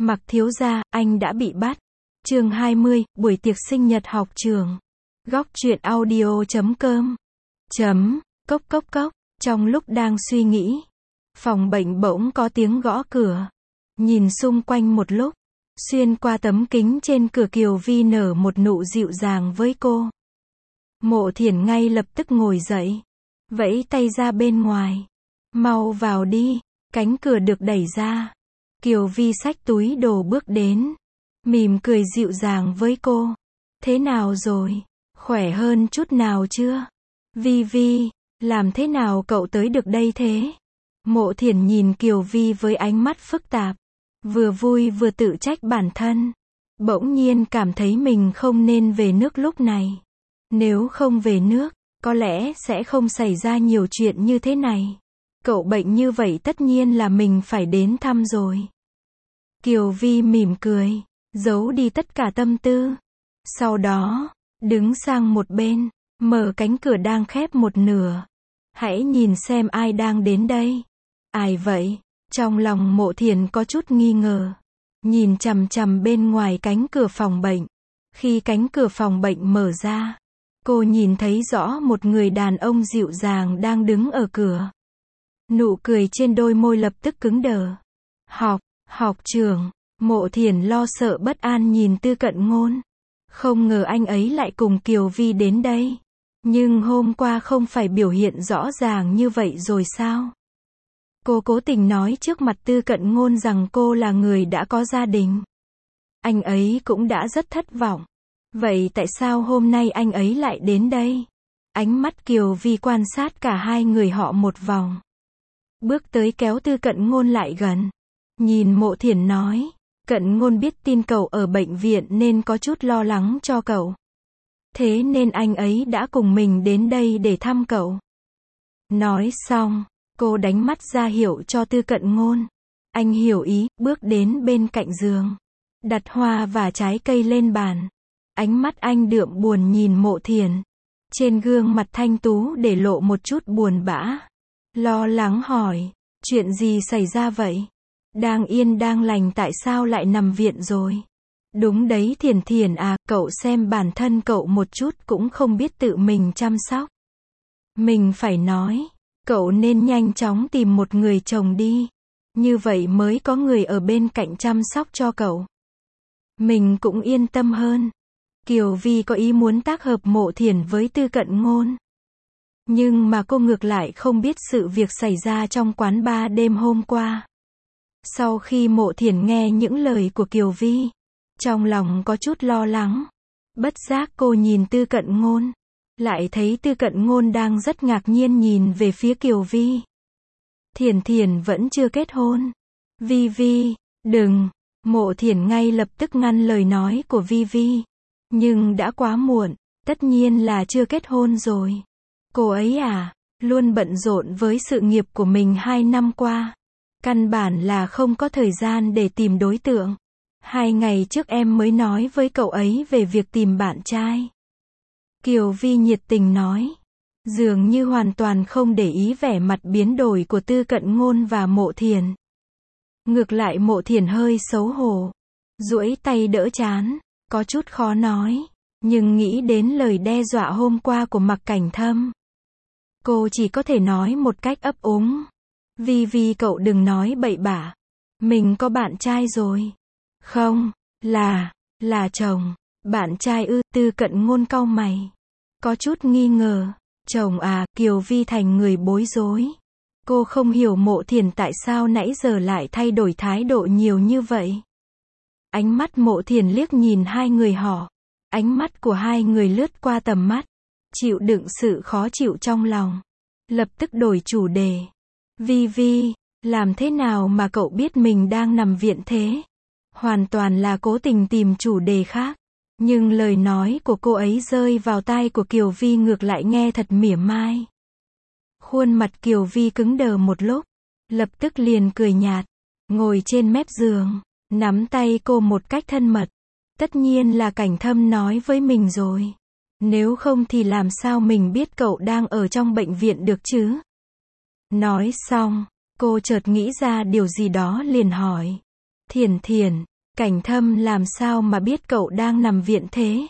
Mặc thiếu gia, anh đã bị bắt. Chương 20, buổi tiệc sinh nhật học trường. Góc truyện audio.com. Cốc cốc cốc. Trong lúc đang suy nghĩ, phòng bệnh bỗng có tiếng gõ cửa. Nhìn xung quanh một lúc, xuyên qua tấm kính trên cửa Kiều Vi nở một nụ dịu dàng với cô. Mộ Thiển ngay lập tức ngồi dậy, vẫy tay ra bên ngoài. Mau vào đi. Cánh cửa được đẩy ra. Kiều Vi xách túi đồ bước đến, mỉm cười dịu dàng với cô. Thế nào rồi? Khỏe hơn chút nào chưa? Vi Vi, làm thế nào cậu tới được đây thế? Mộ Thiển nhìn Kiều Vi với ánh mắt phức tạp, vừa vui vừa tự trách bản thân. Bỗng nhiên cảm thấy mình không nên về nước lúc này. Nếu không về nước, có lẽ sẽ không xảy ra nhiều chuyện như thế này. Cậu bệnh như vậy tất nhiên là mình phải đến thăm rồi. Kiều Vi mỉm cười, giấu đi tất cả tâm tư. Sau đó, đứng sang một bên, mở cánh cửa đang khép một nửa. Hãy nhìn xem ai đang đến đây. Ai vậy? Trong lòng Mộ Thiển có chút nghi ngờ. Nhìn chằm chằm bên ngoài cánh cửa phòng bệnh. Khi cánh cửa phòng bệnh mở ra, cô nhìn thấy rõ một người đàn ông dịu dàng đang đứng ở cửa. Nụ cười trên đôi môi lập tức cứng đờ. Học trưởng. Mộ Thiển lo sợ bất an nhìn Tư Cận Ngôn. Không ngờ anh ấy lại cùng Kiều Vi đến đây. Nhưng hôm qua không phải biểu hiện rõ ràng như vậy rồi sao? Cô cố tình nói trước mặt Tư Cận Ngôn rằng cô là người đã có gia đình. Anh ấy cũng đã rất thất vọng. Vậy tại sao hôm nay anh ấy lại đến đây? Ánh mắt Kiều Vi quan sát cả hai người họ một vòng. Bước tới kéo Tư Cận Ngôn lại gần. Nhìn Mộ Thiển nói, Cận Ngôn biết tin cậu ở bệnh viện nên có chút lo lắng cho cậu. Thế nên anh ấy đã cùng mình đến đây để thăm cậu. Nói xong, cô đánh mắt ra hiệu cho Tư Cận Ngôn. Anh hiểu ý, bước đến bên cạnh giường. Đặt hoa và trái cây lên bàn. Ánh mắt anh đượm buồn nhìn Mộ Thiển. Trên gương mặt thanh tú để lộ một chút buồn bã. Lo lắng hỏi, chuyện gì xảy ra vậy? Đang yên đang lành tại sao lại nằm viện rồi? Đúng đấy Thiển Thiển à, cậu xem bản thân cậu một chút cũng không biết tự mình chăm sóc. Mình phải nói, cậu nên nhanh chóng tìm một người chồng đi. Như vậy mới có người ở bên cạnh chăm sóc cho cậu. Mình cũng yên tâm hơn. Kiều Vi có ý muốn tác hợp Mộ Thiển với Tư Cận Ngôn. Nhưng mà cô ngược lại không biết sự việc xảy ra trong quán bar đêm hôm qua. Sau khi Mộ Thiển nghe những lời của Kiều Vi, trong lòng có chút lo lắng. Bất giác cô nhìn Tư Cận Ngôn. Lại thấy Tư Cận Ngôn đang rất ngạc nhiên nhìn về phía Kiều Vi. Thiển Thiển vẫn chưa kết hôn. Vi Vi, đừng. Mộ Thiển ngay lập tức ngăn lời nói của Vi Vi. Nhưng đã quá muộn, tất nhiên là chưa kết hôn rồi. Cô ấy à, luôn bận rộn với sự nghiệp của mình 2 năm qua. Căn bản là không có thời gian để tìm đối tượng. 2 ngày trước em mới nói với cậu ấy về việc tìm bạn trai. Kiều Vi nhiệt tình nói. Dường như hoàn toàn không để ý vẻ mặt biến đổi của Tư Cận Ngôn và Mộ Thiển. Ngược lại Mộ Thiển hơi xấu hổ. Duỗi tay đỡ trán, có chút khó nói. Nhưng nghĩ đến lời đe dọa hôm qua của Mạc Cảnh Thâm. Cô chỉ có thể nói một cách ấp úng. Vi Vi cậu đừng nói bậy bạ. Mình có bạn trai rồi. Không, là chồng. Bạn trai ư? Tư Cận Ngôn cau mày. Có chút nghi ngờ. Chồng à? Kiều Vi thành người bối rối. Cô không hiểu Mộ Thiển tại sao nãy giờ lại thay đổi thái độ nhiều như vậy. Ánh mắt Mộ Thiển liếc nhìn hai người họ. Ánh mắt của hai người lướt qua tầm mắt. Chịu đựng sự khó chịu trong lòng. Lập tức đổi chủ đề. Vi Vi, làm thế nào mà cậu biết mình đang nằm viện thế? Hoàn toàn là cố tình tìm chủ đề khác. Nhưng lời nói của cô ấy rơi vào tai của Kiều Vi ngược lại nghe thật mỉa mai. Khuôn mặt Kiều Vi cứng đờ một lúc. Lập tức liền cười nhạt. Ngồi trên mép giường. Nắm tay cô một cách thân mật. Tất nhiên là Cảnh Thâm nói với mình rồi. Nếu không thì làm sao mình biết cậu đang ở trong bệnh viện được chứ? Nói xong, cô chợt nghĩ ra điều gì đó liền hỏi. Thiển Thiển, Cảnh Thâm làm sao mà biết cậu đang nằm viện thế?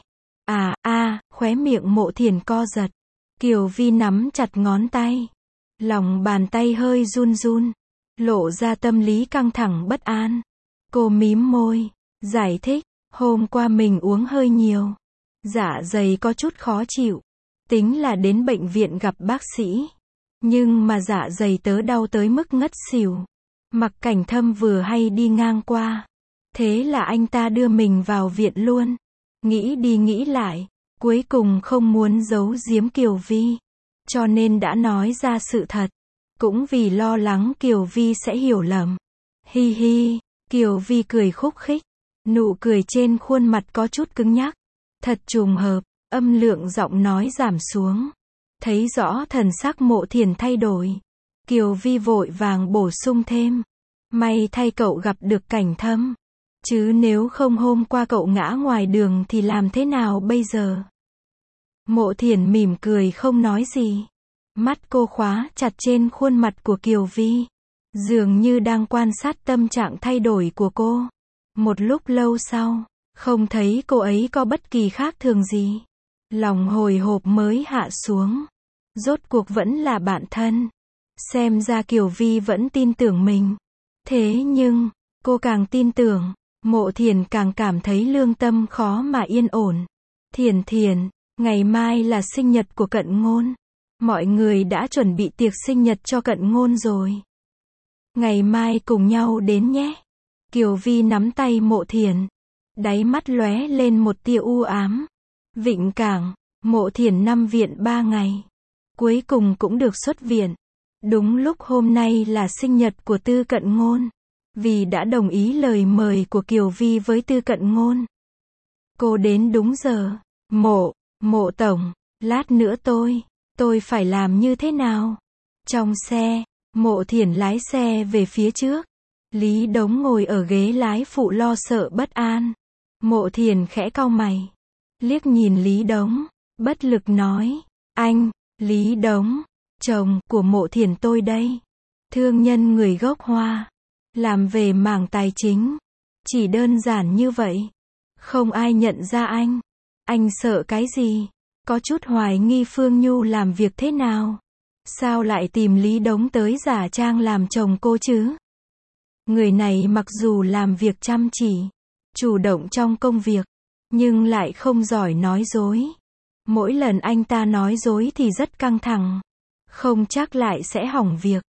Khóe miệng Mộ Thiền co giật. Kiều Vi nắm chặt ngón tay. Lòng bàn tay hơi run run, lộ ra tâm lý căng thẳng bất an. Cô mím môi, giải thích, hôm qua mình uống hơi nhiều. Dạ dày có chút khó chịu. Tính là đến bệnh viện gặp bác sĩ. Nhưng mà dạ dày tớ đau tới mức ngất xỉu. Mặc Cảnh Thâm vừa hay đi ngang qua. Thế là anh ta đưa mình vào viện luôn. Nghĩ đi nghĩ lại, cuối cùng không muốn giấu giếm Kiều Vi. Cho nên đã nói ra sự thật. Cũng vì lo lắng Kiều Vi sẽ hiểu lầm. Hi hi, Kiều Vi cười khúc khích. Nụ cười trên khuôn mặt có chút cứng nhắc. Thật trùng hợp, âm lượng giọng nói giảm xuống. Thấy rõ thần sắc Mộ Thiền thay đổi. Kiều Vi vội vàng bổ sung thêm. May thay cậu gặp được Cảnh Thâm. Chứ nếu không hôm qua cậu ngã ngoài đường thì làm thế nào bây giờ? Mộ Thiền mỉm cười không nói gì. Mắt cô khóa chặt trên khuôn mặt của Kiều Vi. Dường như đang quan sát tâm trạng thay đổi của cô. Một lúc lâu sau, không thấy cô ấy có bất kỳ khác thường gì. Lòng hồi hộp mới hạ xuống. Rốt cuộc vẫn là bạn thân. Xem ra Kiều Vi vẫn tin tưởng mình. Thế nhưng, cô càng tin tưởng, Mộ Thiền càng cảm thấy lương tâm khó mà yên ổn. Thiền, ngày mai là sinh nhật của Cận Ngôn. Mọi người đã chuẩn bị tiệc sinh nhật cho Cận Ngôn rồi. Ngày mai cùng nhau đến nhé. Kiều Vi nắm tay Mộ Thiền. Đáy mắt lóe lên một tia u ám. Vịnh Cảng, Mộ Thiền nằm viện 3 ngày. Cuối cùng cũng được xuất viện. Đúng lúc hôm nay là sinh nhật của Tư Cận Ngôn. Vì đã đồng ý lời mời của Kiều Vi với Tư Cận Ngôn. Cô đến đúng giờ. Mộ tổng, lát nữa tôi phải làm như thế nào? Trong xe, Mộ Thiền lái xe về phía trước. Lý Đống ngồi ở ghế lái phụ lo sợ bất an. Mộ Thiền khẽ cau mày. Liếc nhìn Lý Đống, bất lực nói. Anh, Lý Đống, chồng của Mộ Thiền tôi đây. Thương nhân người gốc Hoa. Làm về mảng tài chính. Chỉ đơn giản như vậy. Không ai nhận ra anh. Anh sợ cái gì? Có chút hoài nghi Phương Nhu làm việc thế nào? Sao lại tìm Lý Đống tới giả trang làm chồng cô chứ? Người này mặc dù làm việc chăm chỉ, chủ động trong công việc, nhưng lại không giỏi nói dối. Mỗi lần anh ta nói dối thì rất căng thẳng. Không chắc lại sẽ hỏng việc.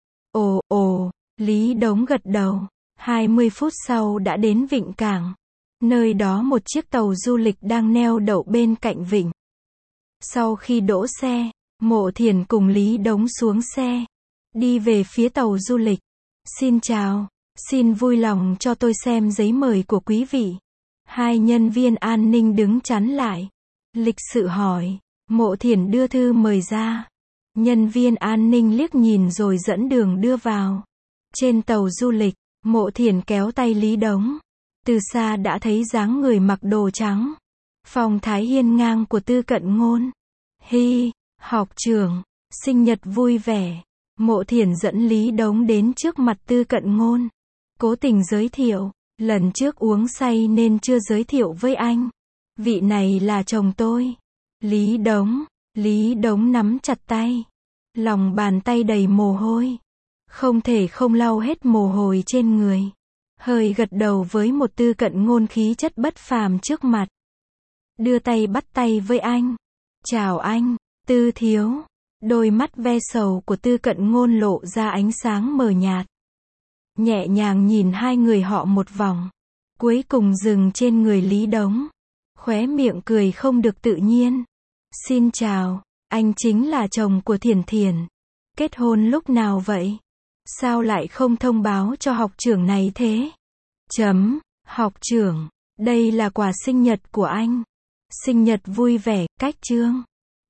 Lý Đống gật đầu. 20 phút sau đã đến Vịnh Cảng. Nơi đó một chiếc tàu du lịch đang neo đậu bên cạnh vịnh. Sau khi đỗ xe, Mộ Thiền cùng Lý Đống xuống xe. Đi về phía tàu du lịch. Xin chào, xin vui lòng cho tôi xem giấy mời của quý vị. Hai nhân viên an ninh đứng chắn lại. Lịch sự hỏi. Mộ Thiền đưa thư mời ra. Nhân viên an ninh liếc nhìn rồi dẫn đường đưa vào. Trên tàu du lịch, Mộ Thiền kéo tay Lý Đống. Từ xa đã thấy dáng người mặc đồ trắng. Phong thái hiên ngang của Tư Cận Ngôn. Hi, học trưởng, sinh nhật vui vẻ. Mộ Thiền dẫn Lý Đống đến trước mặt Tư Cận Ngôn. Cố tình giới thiệu. Lần trước uống say nên chưa giới thiệu với anh. Vị này là chồng tôi. Lý Đống nắm chặt tay. Lòng bàn tay đầy mồ hôi. Không thể không lau hết mồ hôi trên người. Hơi gật đầu với một Tư Cận Ngôn khí chất bất phàm trước mặt. Đưa tay bắt tay với anh. Chào anh, Tư thiếu. Đôi mắt ve sầu của Tư Cận Ngôn lộ ra ánh sáng mờ nhạt. Nhẹ nhàng nhìn hai người họ một vòng. Cuối cùng dừng trên người Lý Đống. Khóe miệng cười không được tự nhiên. Xin chào, anh chính là chồng của Thiền. Kết hôn lúc nào vậy? Sao lại không thông báo cho học trưởng này thế? Học trưởng, đây là quà sinh nhật của anh. Sinh nhật vui vẻ, cách chương.